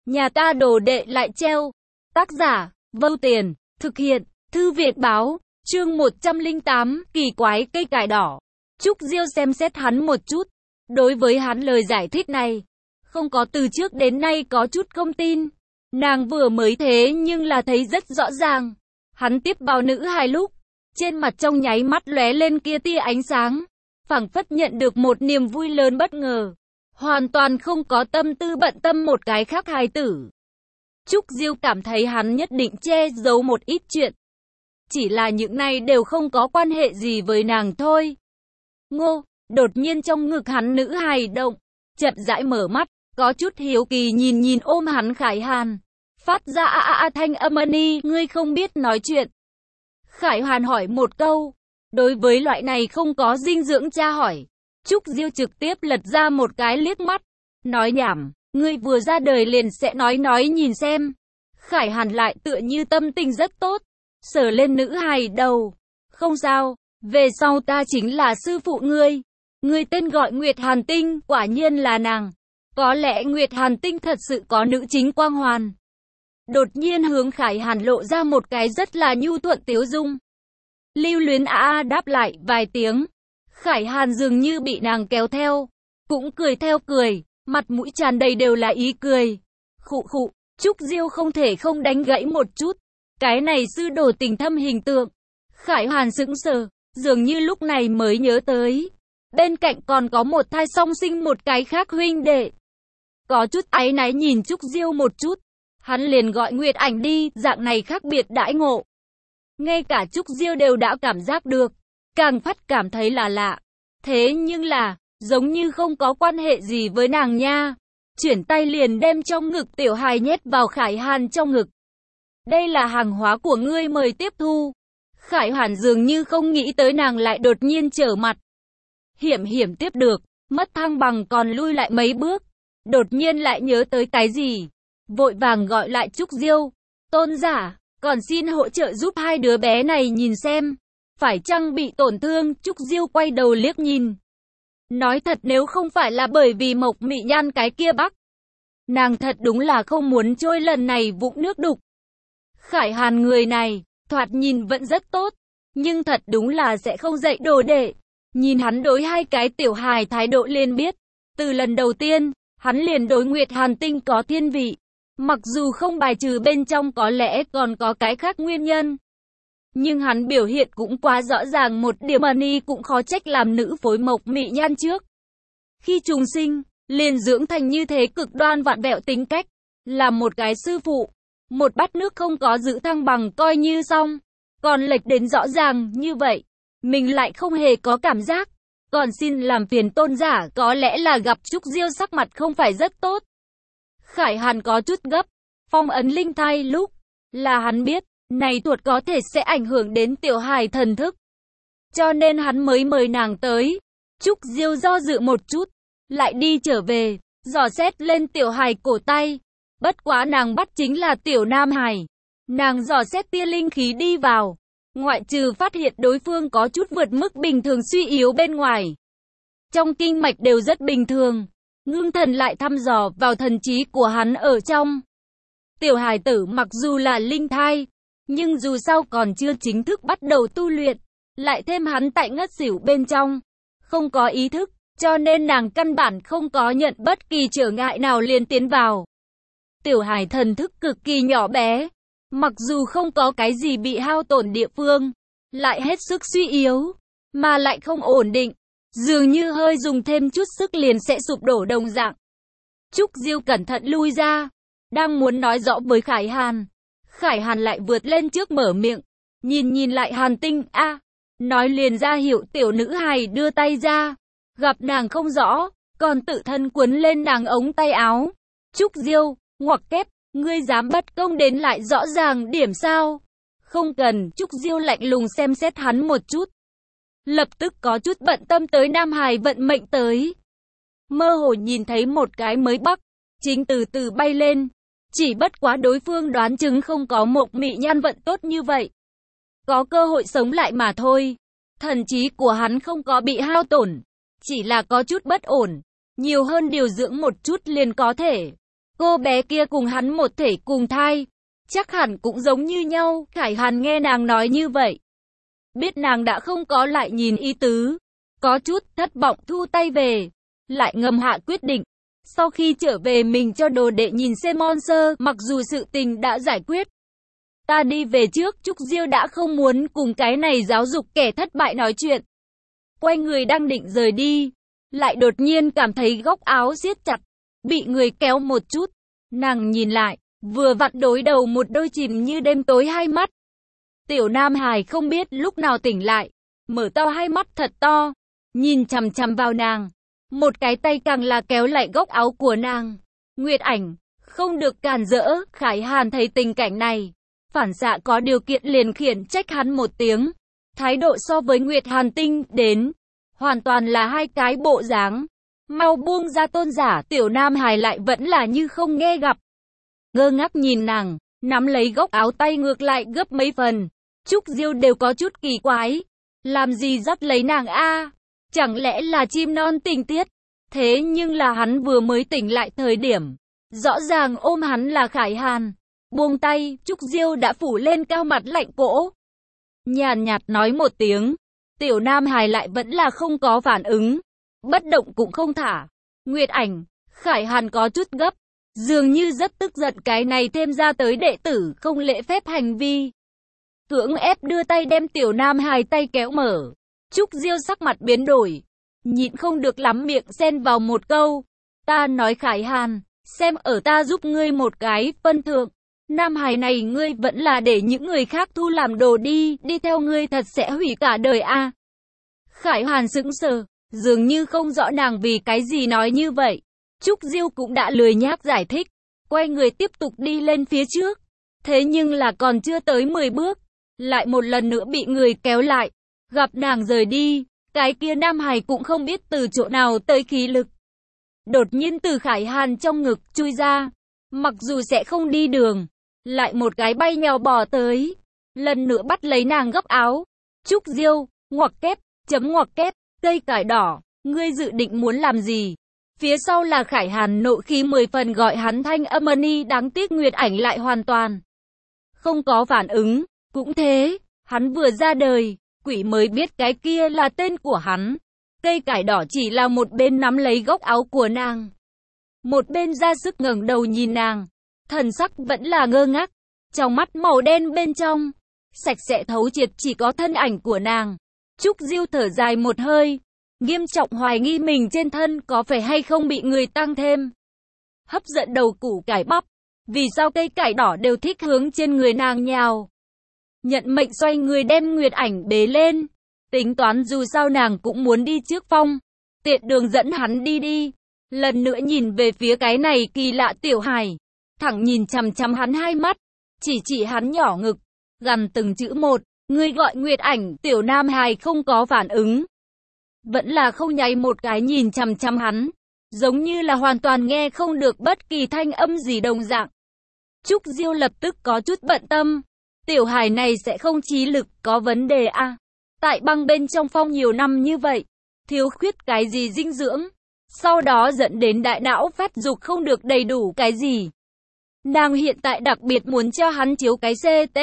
Nhà ta đồ đệ lại treo. Tác giả, Vâu Tiền, thực hiện, Thư viện báo, chương 108, kỳ quái cây cải đỏ. Trúc Diêu xem xét hắn một chút. Đối với hắn lời giải thích này, không có từ trước đến nay có chút không tin. Nàng vừa mới thế nhưng là thấy rất rõ ràng. Hắn tiếp vào nữ hài lúc, trên mặt trong nháy mắt lóe lên kia tia ánh sáng, phảng phất nhận được một niềm vui lớn bất ngờ. Hoàn toàn không có tâm tư bận tâm một cái khác hài tử. Trúc Diêu cảm thấy hắn nhất định che giấu một ít chuyện. Chỉ là những này đều không có quan hệ gì với nàng thôi. Ngô, đột nhiên trong ngực hắn nữ hài động, chậm rãi mở mắt, có chút hiếu kỳ nhìn ôm hắn Khải Hàn. Phát ra thanh âm ni, ngươi không biết nói chuyện. Khải Hàn hỏi một câu. Đối với loại này không có dinh dưỡng tra hỏi, Trúc Diêu trực tiếp lật ra một cái liếc mắt. Nói nhảm, ngươi vừa ra đời liền sẽ nói nhìn xem. Khải Hàn lại tựa như tâm tình rất tốt, sờ lên nữ hài đầu. Không sao, về sau ta chính là sư phụ ngươi. Ngươi tên gọi Nguyệt Hàn Tinh, quả nhiên là nàng. Có lẽ Nguyệt Hàn Tinh thật sự có nữ chính quang hoàn. Đột nhiên hướng Khải Hàn lộ ra một cái rất là nhu thuận tiếu dung. Lưu Luyến đáp lại vài tiếng. Khải Hàn dường như bị nàng kéo theo, cũng cười theo cười, mặt mũi tràn đầy đều là ý cười. Khụ khụ, Trúc Diêu không thể không đánh gãy một chút. Cái này sư đồ tình thâm hình tượng. Khải Hàn sững sờ, dường như lúc này mới nhớ tới. Bên cạnh còn có một thai song sinh một cái khác huynh đệ. Có chút áy náy nhìn Trúc Diêu một chút. Hắn liền gọi Nguyệt Ảnh đi, dạng này khác biệt đãi ngộ. Ngay cả Trúc Diêu đều đã cảm giác được. Càng phát cảm thấy là lạ. Thế nhưng là, giống như không có quan hệ gì với nàng nha. Chuyển tay liền đem trong ngực tiểu hài nhét vào Khải Hàn trong ngực. Đây là hàng hóa của ngươi, mời tiếp thu. Khải Hàn dường như không nghĩ tới nàng lại đột nhiên trở mặt. Hiểm tiếp được, mất thăng bằng còn lui lại mấy bước. Đột nhiên lại nhớ tới cái gì. Vội vàng gọi lại Trúc Diêu. Tôn giả, còn xin hỗ trợ giúp hai đứa bé này nhìn xem. Phải chăng bị tổn thương? Trúc Diêu quay đầu liếc nhìn. Nói thật, nếu không phải là bởi vì Mộc Mị Nhan cái kia bắc, nàng thật đúng là không muốn trôi lần này vũng nước đục. Khải Hàn người này, thoạt nhìn vẫn rất tốt, nhưng thật đúng là sẽ không dạy đồ đệ. Nhìn hắn đối hai cái tiểu hài thái độ liền biết. Từ lần đầu tiên, hắn liền đối Nguyệt Hàn Tinh có thiên vị. Mặc dù không bài trừ bên trong có lẽ còn có cái khác nguyên nhân. Nhưng hắn biểu hiện cũng quá rõ ràng một điểm, ni cũng khó trách làm nữ phối Mộc Mị Nhan trước. Khi trùng sinh, liền dưỡng thành như thế cực đoan vặn vẹo tính cách. Là một cái sư phụ, một bát nước không có giữ thăng bằng coi như xong. Còn lệch đến rõ ràng như vậy, mình lại không hề có cảm giác. Còn xin làm phiền tôn giả, có lẽ là gặp Trúc Diêu sắc mặt không phải rất tốt. Khải Hàn có chút gấp, phong ấn linh thai lúc, là hắn biết. Này thuật có thể sẽ ảnh hưởng đến tiểu hài thần thức. Cho nên hắn mới mời nàng tới. Trúc Diêu do dự một chút, lại đi trở về, dò xét lên tiểu hài cổ tay. Bất quá nàng bắt chính là tiểu nam hài. Nàng dò xét tia linh khí đi vào. Ngoại trừ phát hiện đối phương có chút vượt mức bình thường suy yếu bên ngoài. Trong kinh mạch đều rất bình thường. Ngưng thần lại thăm dò vào thần trí của hắn ở trong. Tiểu hài tử mặc dù là linh thai, nhưng dù sao còn chưa chính thức bắt đầu tu luyện, lại thêm hắn tại ngất xỉu bên trong, không có ý thức, cho nên nàng căn bản không có nhận bất kỳ trở ngại nào liền tiến vào. Tiểu hài thần thức cực kỳ nhỏ bé, mặc dù không có cái gì bị hao tổn địa phương, lại hết sức suy yếu, mà lại không ổn định, dường như hơi dùng thêm chút sức liền sẽ sụp đổ đồng dạng. Trúc Diêu cẩn thận lui ra, đang muốn nói rõ với Khải Hàn. Khải Hàn lại vượt lên trước mở miệng, nhìn lại Hàn Tinh, nói liền ra hiệu tiểu nữ hài đưa tay ra, gặp nàng không rõ, còn tự thân quấn lên nàng ống tay áo. Trúc Diêu, ngoặc kép, ngươi dám bất công đến lại rõ ràng điểm sao? Không cần. Trúc Diêu lạnh lùng xem xét hắn một chút, lập tức có chút bận tâm tới nam hài vận mệnh tới. Mơ hồ nhìn thấy một cái mới bắc, chính từ từ bay lên. Chỉ bất quá đối phương đoán chừng không có Mộc Mị Nhan vận tốt như vậy. Có cơ hội sống lại mà thôi. Thần trí của hắn không có bị hao tổn, chỉ là có chút bất ổn. Nhiều hơn điều dưỡng một chút liền có thể. Cô bé kia cùng hắn một thể cùng thai, chắc hẳn cũng giống như nhau. Khải Hàn nghe nàng nói như vậy, biết nàng đã không có lại nhìn ý tứ, có chút thất vọng thu tay về, lại ngầm hạ quyết định. Sau khi trở về mình cho đồ đệ nhìn xem monster, mặc dù sự tình đã giải quyết. Ta đi về trước. Trúc Diêu đã không muốn cùng cái này giáo dục kẻ thất bại nói chuyện. Quay người đang định rời đi, lại đột nhiên cảm thấy góc áo siết chặt, bị người kéo một chút. Nàng nhìn lại, vừa vặn đối đầu một đôi chìm như đêm tối hai mắt. Tiểu Nam Hải không biết lúc nào tỉnh lại, mở to hai mắt thật to, nhìn chằm chằm vào nàng. Một cái tay càng là kéo lại góc áo của nàng. Nguyệt Ảnh, không được cản rỡ. Khải Hàn thấy tình cảnh này, phản xạ có điều kiện liền khiển trách hắn một tiếng. Thái độ so với Nguyệt Hàn Tinh đến, hoàn toàn là hai cái bộ dáng. Mau buông ra tôn giả. Tiểu Nam Hải lại vẫn là như không nghe gặp, ngơ ngác nhìn nàng, nắm lấy góc áo tay ngược lại gấp mấy phần. Trúc Diêu đều có chút kỳ quái, làm gì dắt lấy nàng a? Chẳng lẽ là chim non tình tiết? Thế nhưng là hắn vừa mới tỉnh lại thời điểm, rõ ràng ôm hắn là Khải Hàn. Buông tay, Trúc Diêu đã phủ lên cao mặt lạnh cỗ, nhàn nhạt nói một tiếng. Tiểu Nam Hải lại vẫn là không có phản ứng, bất động cũng không thả. Nguyệt Ảnh, Khải Hàn có chút gấp, dường như rất tức giận cái này thêm ra tới đệ tử không lễ phép hành vi. Cưỡng ép đưa tay đem Tiểu Nam Hải tay kéo mở. Trúc Diêu sắc mặt biến đổi, nhịn không được lắm miệng xen vào một câu. Ta nói Khải Hàn, xem ở ta giúp ngươi một cái phân thượng. Nam Hải này ngươi vẫn là để những người khác thu làm đồ đi theo ngươi thật sẽ hủy cả đời a. Khải Hàn sững sờ, dường như không rõ nàng vì cái gì nói như vậy. Trúc Diêu cũng đã lười nhác giải thích, quay người tiếp tục đi lên phía trước. Thế nhưng là còn chưa tới 10 bước, lại một lần nữa bị người kéo lại. Gặp nàng rời đi, cái kia Nam Hải cũng không biết từ chỗ nào tới khí lực, đột nhiên từ Khải Hàn trong ngực chui ra. Mặc dù sẽ không đi đường, lại một cái bay nhào bò tới, lần nữa bắt lấy nàng gấp áo. Trúc Diêu, ngoặc kép, ngoặc kép, cây cải đỏ, ngươi dự định muốn làm gì? Phía sau là Khải Hàn nộ khí 10 phần gọi hắn thanh âm ni, đáng tiếc Nguyệt Ảnh lại hoàn toàn không có phản ứng. Cũng thế, hắn vừa ra đời, quỷ mới biết cái kia là tên của hắn. Cây cải đỏ chỉ là một bên nắm lấy góc áo của nàng, một bên ra sức ngẩng đầu nhìn nàng, thần sắc vẫn là ngơ ngác, trong mắt màu đen bên trong, sạch sẽ thấu triệt chỉ có thân ảnh của nàng. Trúc Diêu thở dài một hơi, nghiêm trọng hoài nghi mình trên thân có phải hay không bị người tăng thêm hấp dẫn đầu củ cải bắp. Vì sao cây cải đỏ đều thích hướng trên người nàng nhào? Nhận mệnh xoay người đem Nguyệt Ảnh bế lên, tính toán dù sao nàng cũng muốn đi trước phong, tiện đường dẫn hắn đi. Lần nữa nhìn về phía cái này kỳ lạ tiểu hài, thẳng nhìn chằm chằm hắn hai mắt, chỉ hắn nhỏ ngực, gằn từng chữ một. Ngươi gọi Nguyệt Ảnh. Tiểu Nam Hải không có phản ứng, vẫn là không nháy một cái nhìn chằm chằm hắn, giống như là hoàn toàn nghe không được bất kỳ thanh âm gì đồng dạng. Trúc Diêu lập tức có chút bận tâm, tiểu hài này sẽ không trí lực có vấn đề à? Tại băng bên trong phong nhiều năm như vậy, thiếu khuyết cái gì dinh dưỡng, sau đó dẫn đến đại não phát dục không được đầy đủ cái gì. Nàng hiện tại đặc biệt muốn cho hắn chiếu cái CT.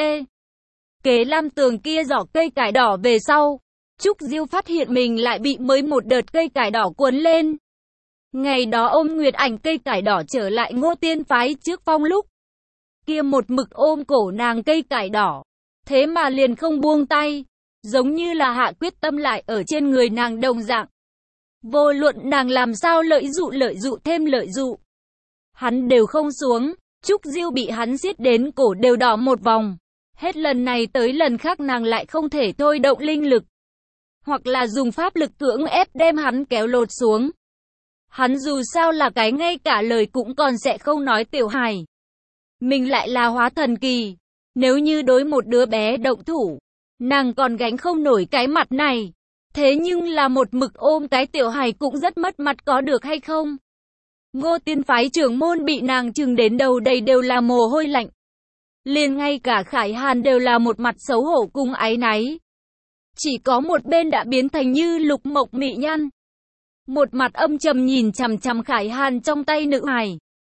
Kế lam tường kia giỏ cây cải đỏ về sau, Trúc Diêu phát hiện mình lại bị mới một đợt cây cải đỏ cuốn lên. Ngày đó ôm Nguyệt Ảnh cây cải đỏ trở lại Ngô Tiên phái trước phong lúc kia một mực ôm cổ nàng cây cải đỏ, thế mà liền không buông tay, giống như là hạ quyết tâm lại ở trên người nàng đồng dạng. Vô luận nàng làm sao lợi dụ thêm lợi dụ, hắn đều không xuống. Trúc Diêu bị hắn siết đến cổ đều đỏ một vòng. Hết lần này tới lần khác nàng lại không thể thôi động linh lực, hoặc là dùng pháp lực cưỡng ép đem hắn kéo lột xuống. Hắn dù sao là cái ngay cả lời cũng còn sẽ không nói tiểu hài, mình lại là hóa thần kỳ, nếu như đối một đứa bé động thủ, nàng còn gánh không nổi cái mặt này. Thế nhưng là một mực ôm cái tiểu hài cũng rất mất mặt có được hay không? Ngô Tiên phái trưởng môn bị nàng trừng đến đầu đầy đều là mồ hôi lạnh. Liền ngay cả Khải Hàn đều là một mặt xấu hổ cùng áy náy. Chỉ có một bên đã biến thành như Lục Mộc Mị Nhan, một mặt âm trầm nhìn chằm chằm Khải Hàn trong tay nữ hài.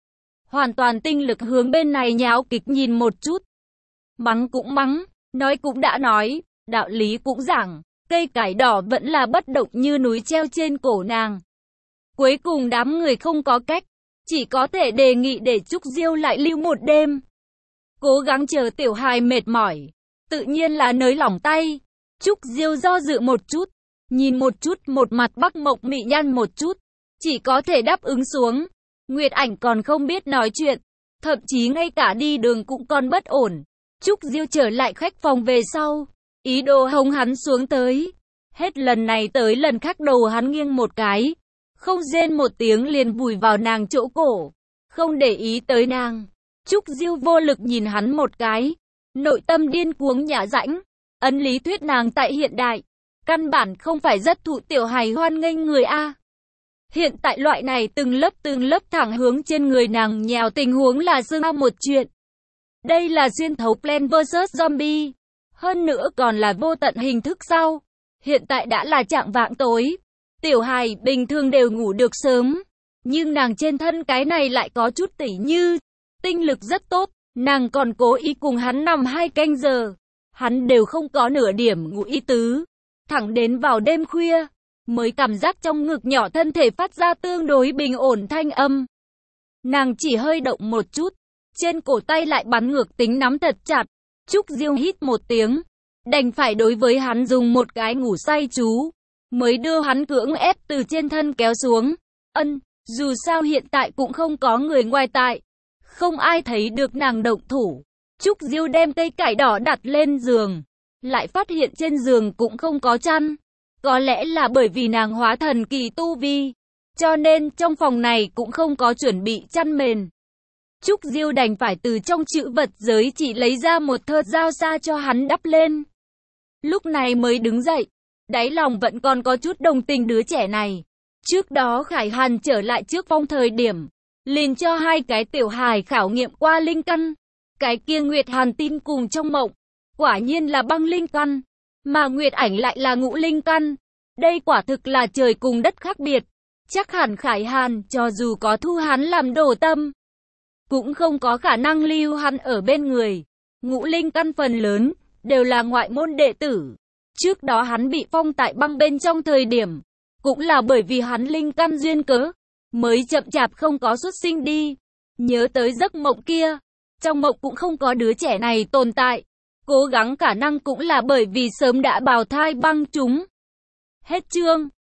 hoàn toàn tinh lực hướng bên này nháo kịch nhìn một chút. Mắng cũng mắng, nói cũng đã nói, đạo lý cũng giảng, cây cải đỏ vẫn là bất động như núi treo trên cổ nàng. Cuối cùng đám người không có cách, chỉ có thể đề nghị để Trúc Diêu lại lưu một đêm. Cố gắng chờ tiểu hài mệt mỏi, tự nhiên là nới lỏng tay. Trúc Diêu do dự một chút, nhìn một chút một mặt Bắc Mộc mị nhăn một chút, chỉ có thể đáp ứng xuống. Nguyệt Ảnh còn không biết nói chuyện, thậm chí ngay cả đi đường cũng còn bất ổn. Trúc Diêu trở lại khách phòng về sau, ý đồ hống hắn xuống tới. Hết lần này tới lần khác đầu hắn nghiêng một cái, không rên một tiếng liền vùi vào nàng chỗ cổ, không để ý tới nàng. Trúc Diêu vô lực nhìn hắn một cái, nội tâm điên cuồng nhả rãnh. Ấn lý thuyết nàng tại hiện đại, căn bản không phải rất thụ tiểu hài hoan nghênh người A. Hiện tại loại này từng lớp thẳng hướng trên người nàng nhào tình huống là xương a một chuyện. Đây là xuyên thấu Plants vs Zombie, hơn nữa còn là vô tận hình thức sau. Hiện tại đã là trạng vạng tối, tiểu hài bình thường đều ngủ được sớm, nhưng nàng trên thân cái này lại có chút tỉ như, tinh lực rất tốt, nàng còn cố ý cùng hắn nằm 2 canh giờ, hắn đều không có nửa điểm ngủ ý tứ, thẳng đến vào đêm khuya, mới cảm giác trong ngực nhỏ thân thể phát ra tương đối bình ổn thanh âm. Nàng chỉ hơi động một chút, trên cổ tay lại bắn ngược tính nắm thật chặt. Trúc Diêu hít một tiếng, đành phải đối với hắn dùng một cái ngủ say chú, mới đưa hắn cưỡng ép từ trên thân kéo xuống. Dù sao hiện tại cũng không có người ngoài tại, không ai thấy được nàng động thủ. Trúc Diêu đem cây cải đỏ đặt lên giường, lại phát hiện trên giường cũng không có chăn. Có lẽ là bởi vì nàng hóa thần kỳ tu vi, cho nên trong phòng này cũng không có chuẩn bị chăn mền. Trúc Diêu đành phải từ trong trữ vật giới chỉ lấy ra một thớt dao sa cho hắn đắp lên. Lúc này mới đứng dậy, đáy lòng vẫn còn có chút đồng tình đứa trẻ này. Trước đó Khải Hàn trở lại trước Phong thời điểm, liền cho 2 cái tiểu hài khảo nghiệm qua linh căn. Cái kia Nguyệt Hàn tin cùng trong mộng, quả nhiên là băng linh căn, mà Nguyệt Ảnh lại là ngũ linh căn. Đây quả thực là trời cùng đất khác biệt. Chắc hẳn Khải Hàn cho dù có thu hắn làm đồ tâm, cũng không có khả năng lưu hắn ở bên người. Ngũ linh căn phần lớn đều là ngoại môn đệ tử. Trước đó hắn bị phong tại băng bên trong thời điểm, cũng là bởi vì hắn linh căn duyên cớ, mới chậm chạp không có xuất sinh đi. Nhớ tới giấc mộng kia, trong mộng cũng không có đứa trẻ này tồn tại. Cố gắng khả năng cũng là bởi vì sớm đã bào thai băng chúng. Hết chương.